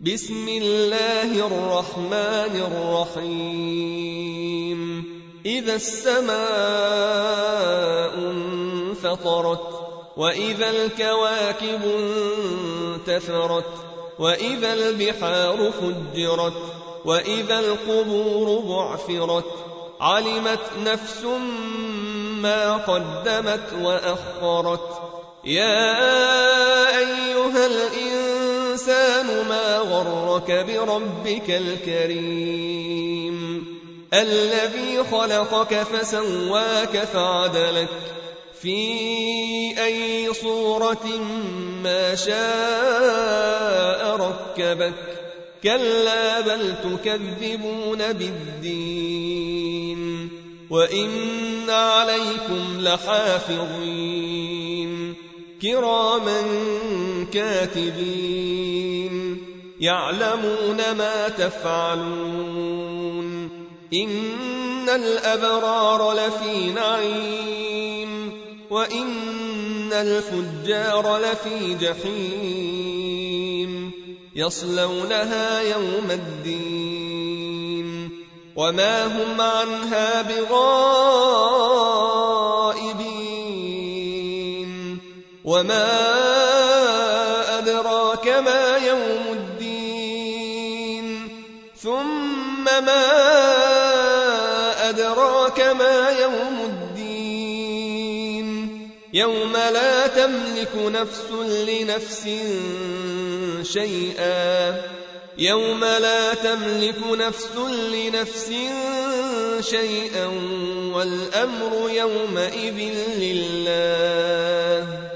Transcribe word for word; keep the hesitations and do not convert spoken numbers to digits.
بسم الله الرحمن الرحيم إذا السماء انفطرت وإذا الكواكب انتثرت وإذا البحار فجرت وإذا القبور بعثرت علمت نفس ما قدمت وأخرت يا أيها الإنسان ما غرك بربك الكريم الذي خلقك فسواك فعدلك في أي صورة ما شاء ركبك كلا بل تكذبون بالدين وإن عليكم لحافظين كراما كاتبين يعلمون ما تفعلون إن الأبرار لفي نعيم وإن الفجار لفي جحيم يصلونها يوم الدين وما هم عنها بغائبين وما أدراك ما يوم الدين ثم ما أدراك ما يوم الدين يوم لا تملك نفس لنفس شيئا يوم لا تملك نفس لنفس شيئا والأمر يومئذ لله